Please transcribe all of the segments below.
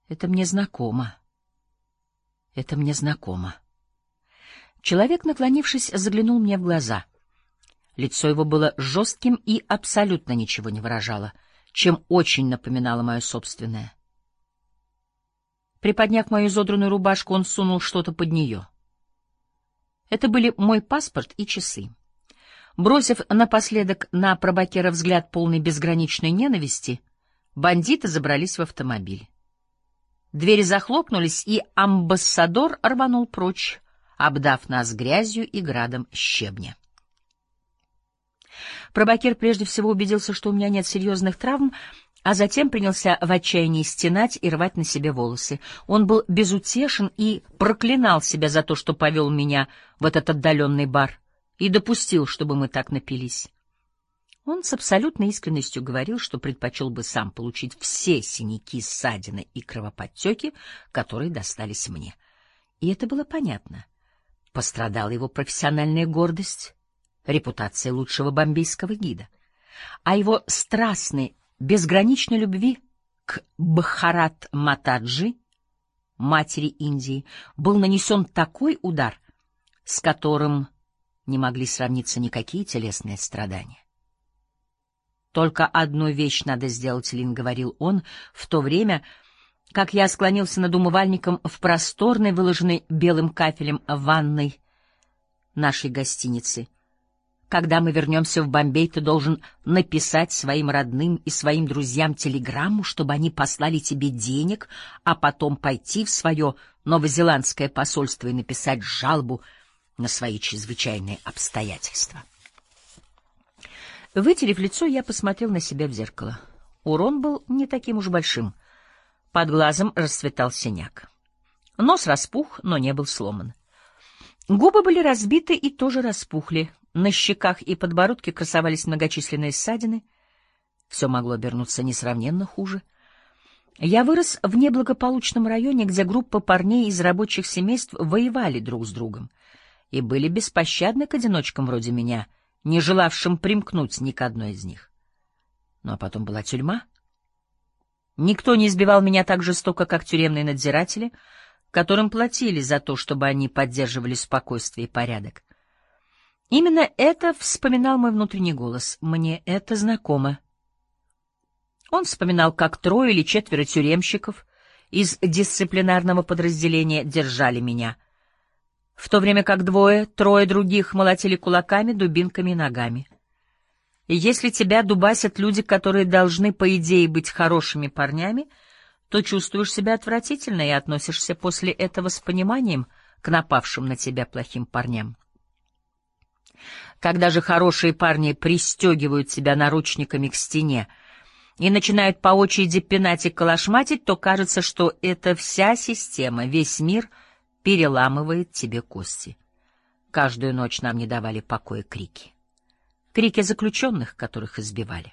Это мне знакомо. Это мне знакомо. Человек, наклонившись, заглянул мне в глаза. Лицо его было жестким и абсолютно ничего не выражало, чем очень напоминало мое собственное. Приподняв мою изодранную рубашку, он сунул что-то под нее. Это были мой паспорт и часы. Бросив напоследок на Пробакера взгляд полный безграничной ненависти, бандиты забрались в автомобиль. Двери захлопнулись, и амбассадор рванул прочь, обдав нас грязью и градом щебня. Пробакер прежде всего убедился, что у меня нет серьезных травм, а затем принялся в отчаянии стенать и рвать на себе волосы. Он был безутешен и проклинал себя за то, что повел меня в этот отдаленный бар и допустил, чтобы мы так напились. Он с абсолютной искренностью говорил, что предпочел бы сам получить все синяки, ссадины и кровоподтеки, которые достались мне. И это было понятно. Пострадала его профессиональная гордость, репутация лучшего бомбейского гида. А его страстной, безграничной любви к Бхарат-Матаджи, матери Индии, был нанесен такой удар, с которым не могли сравниться никакие телесные страдания. «Только одну вещь надо сделать, Лин», — говорил он, в то время, как я склонился над умывальником в просторной, выложенной белым кафелем ванной нашей гостиницы. «Когда мы вернемся в Бомбей, ты должен написать своим родным и своим друзьям телеграмму, чтобы они послали тебе денег, а потом пойти в свое новозеландское посольство и написать жалобу на свои чрезвычайные обстоятельства». Вытерев лицо, я посмотрел на себя в зеркало. Урон был не таким уж большим. Под глазом расцветал синяк. Нос распух, но не был сломан. Губы были разбиты и тоже распухли. На щеках и подбородке красовались многочисленные ссадины. Все могло обернуться несравненно хуже. Я вырос в неблагополучном районе, где группа парней из рабочих семейств воевали друг с другом и были беспощадны к одиночкам вроде меня, не желавшим примкнуть ни к одной из них. Ну а потом была тюрьма. Никто не избивал меня так жестоко, как тюремные надзиратели, которым платили за то, чтобы они поддерживали спокойствие и порядок. Именно это вспоминал мой внутренний голос. Мне это знакомо. Он вспоминал, как 3 или 4 тюремщиков из дисциплинарного подразделения держали меня, в то время как 2-3 других молотили кулаками, дубинками и ногами. И если тебя дубасят люди, которые должны, по идее, быть хорошими парнями, то чувствуешь себя отвратительно и относишься после этого с пониманием к напавшим на тебя плохим парням. Когда же хорошие парни пристегивают себя наручниками к стене и начинают по очереди пинать и калашматить, то кажется, что это вся система, весь мир переламывает тебе кости. Каждую ночь нам не давали покоя крики. Крики заключенных, которых избивали.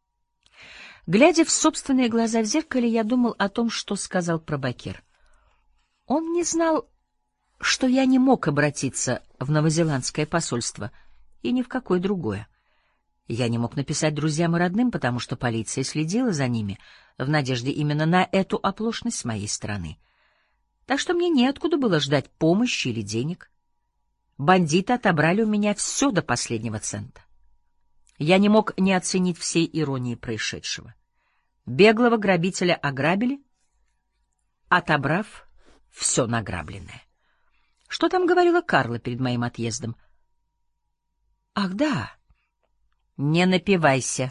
Глядя в собственные глаза в зеркале, я думал о том, что сказал Пробакер. Он не знал, что я не мог обратиться в новозеландское посольство и ни в какое другое. Я не мог написать друзьям и родным, потому что полиция следила за ними в надежде именно на эту оплошность с моей стороны. Так что мне неоткуда было ждать помощи или денег. Бандиты отобрали у меня все до последнего цента. Я не мог не оценить всей иронии происшедшего. Беглого грабителя ограбили, отобрав все награбленное. Что там говорила Карла перед моим отъездом? Ах, да. Не напивайся.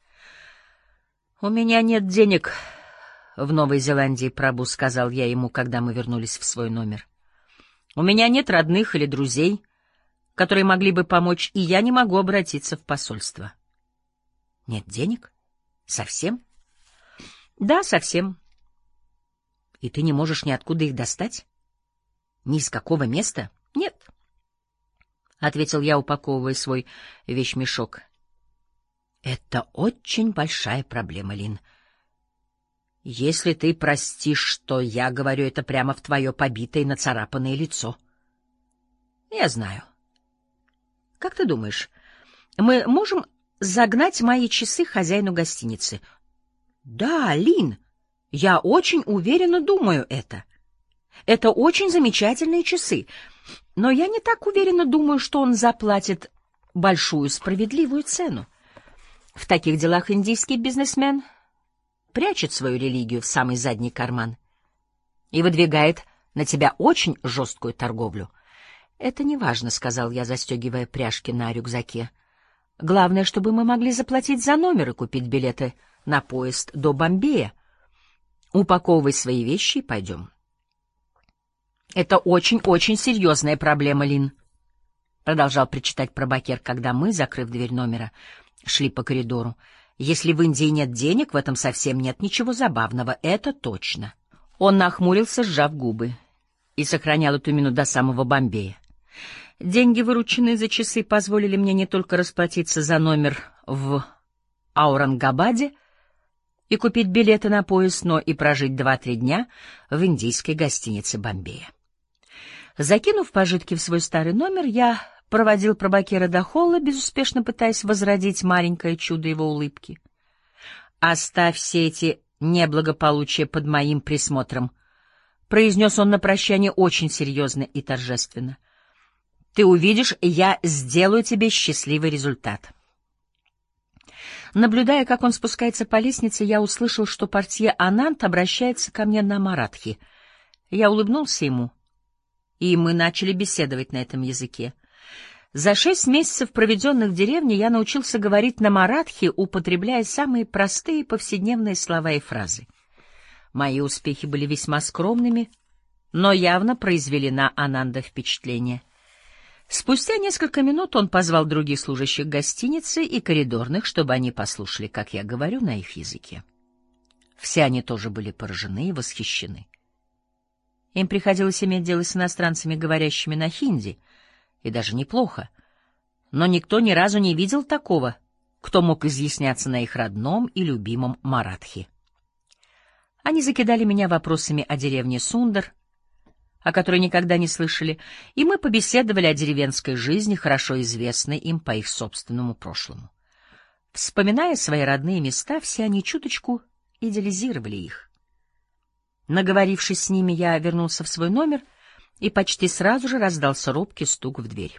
У меня нет денег в Новой Зеландии, Прабу, сказал я ему, когда мы вернулись в свой номер. У меня нет родных или друзей, которые могли бы помочь, и я не могу обратиться в посольство. Нет денег? Совсем? Да, совсем. И ты не можешь ниоткуда их достать? Ни из какого места? Нет. — ответил я, упаковывая свой вещмешок. — Это очень большая проблема, Лин. Если ты простишь, что я говорю это прямо в твое побитое и нацарапанное лицо. — Я знаю. — Как ты думаешь, мы можем загнать мои часы хозяину гостиницы? — Да, Лин, Я очень уверенно думаю это. Это очень замечательные часы. Но я не так уверенно думаю, что он заплатит большую справедливую цену. В таких делах индийский бизнесмен прячет свою религию в самый задний карман и выдвигает на тебя очень жесткую торговлю. «Это не важно», — сказал я, застегивая пряжки на рюкзаке. «Главное, чтобы мы могли заплатить за номер и купить билеты на поезд до Бомбея. Упаковывай свои вещи и пойдем». «Это очень-очень серьезная проблема, Лин», — продолжал причитать пробакер, когда мы, закрыв дверь номера, шли по коридору. «Если в Индии нет денег, в этом совсем нет ничего забавного, это точно». Он нахмурился, сжав губы, и сохранял эту мину до самого Бомбея. Деньги, вырученные за часы, позволили мне не только расплатиться за номер в Аурангабаде и купить билеты на поезд, но и прожить 2-3 дня в индийской гостинице Бомбея. Закинув пожитки в свой старый номер, я проводил пробакера до холла, безуспешно пытаясь возродить маленькое чудо его улыбки. «Оставь все эти неблагополучия под моим присмотром», — произнес он на прощание очень серьезно и торжественно. «Ты увидишь, я сделаю тебе счастливый результат». Наблюдая, как он спускается по лестнице, я услышал, что портье Анант обращается ко мне на маратхи. Я улыбнулся ему, и мы начали беседовать на этом языке. За 6 месяцев, проведенных в деревне, я научился говорить на маратхи, употребляя самые простые повседневные слова и фразы. Мои успехи были весьма скромными, но явно произвели на Ананда впечатление. Спустя несколько минут он позвал других служащих гостиницы и коридорных, чтобы они послушали, как я говорю на их языке. Все они тоже были поражены и восхищены. Им приходилось иметь дело с иностранцами, говорящими на хинди, и даже неплохо, но никто ни разу не видел такого, кто мог изъясняться на их родном и любимом маратхи. Они закидали меня вопросами о деревне Сундар, о которой никогда не слышали, и мы побеседовали о деревенской жизни, хорошо известной им по их собственному прошлому. Вспоминая свои родные места, все они чуточку идеализировали их. Наговорившись с ними, я вернулся в свой номер, и почти сразу же раздался робкий стук в дверь.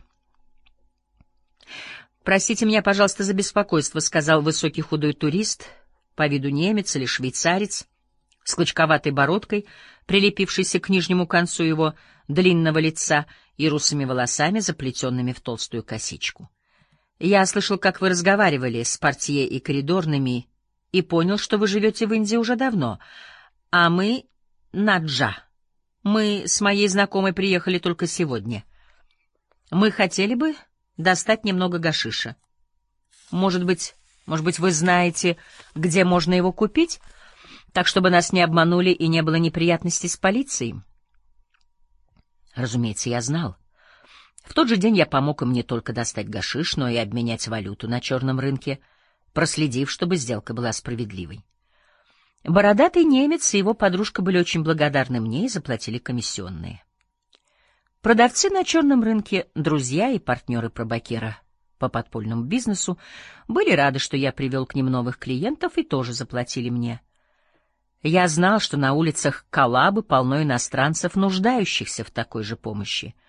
«Простите меня, пожалуйста, за беспокойство», — сказал высокий худой турист, по виду немец или швейцарец, с клочковатой бородкой, прилепившейся к нижнему концу его длинного лица и русыми волосами, заплетенными в толстую косичку. «Я слышал, как вы разговаривали с портье и коридорными, и понял, что вы живете в Индии уже давно, а мы — Наджа. Мы с моей знакомой приехали только сегодня. Мы хотели бы достать немного гашиша. Может быть, вы знаете, где можно его купить, так чтобы нас не обманули и не было неприятностей с полицией?» Разумеется, я знал. В тот же день я помог им не только достать гашиш, но и обменять валюту на черном рынке, проследив, чтобы сделка была справедливой. Бородатый немец и его подружка были очень благодарны мне и заплатили комиссионные. Продавцы на черном рынке, друзья и партнеры пробакера по подпольному бизнесу, были рады, что я привел к ним новых клиентов, и тоже заплатили мне. Я знал, что на улицах Коллабы полно иностранцев, нуждающихся в такой же помощи.